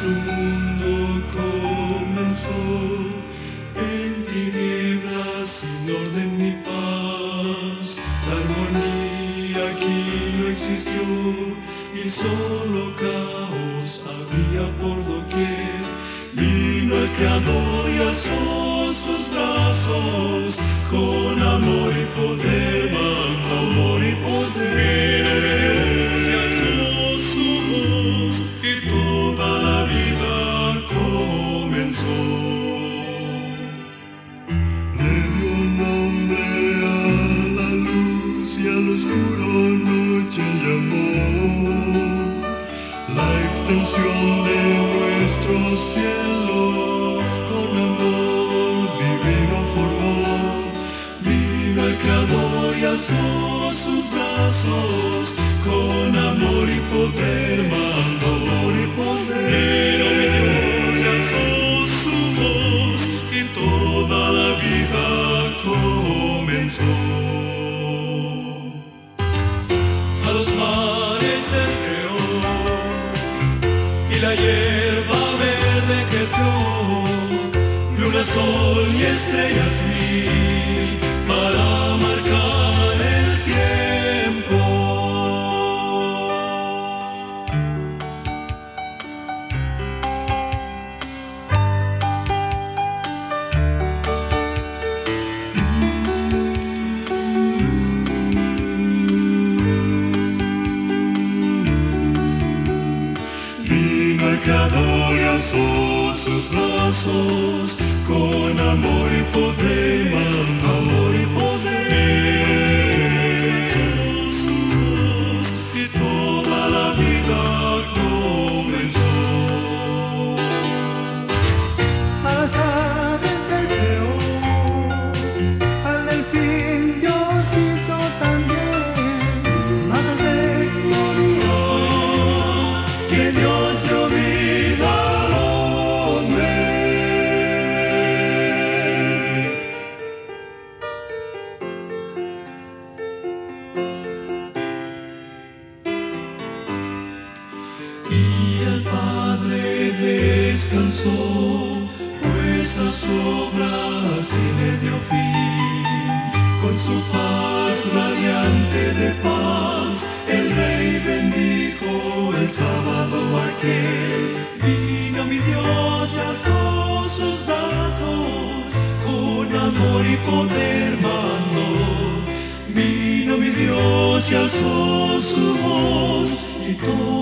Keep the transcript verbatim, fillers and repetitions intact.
nuestro mundo comenzó en tinieblas, sin orden ni paz. La armonía aquí no existió y solo caos había por doquier. Vino el Creador y alzó sus brazos, con amor y poder mandó, amor y poder. Se alzó su voz y toda la vida comenzó. Le dio nombre a la luz y al oscuro noche llamó. La extensión de nuestro cielo con amor divino formó. Vino el Creador y alzó sus brazos, con amor y poder mandó, amor y poder. Vino mi Dios y alzó su voz y toda la vida comenzó. A los mares él creó y la hierba verde creció, luna, sol y estrellas mil para marcar el tiempo. Vino el Creador y alzó sus brazos, con amor y poder mandó, amor y poder. Se alzó su voz y toda la vida comenzó. A las aves él creó, al delfín Dios hizo también, mas al sexto día Que Dios dio vida al hombre. Y el Padre descansó, pues a su obra así le dio fin. Con su faz radiante de paz, el Rey bendijo el sábado aquel. Vino mi Dios y alzó sus brazos, con amor y poder mandó. Vino mi Dios y alzó su voz y todo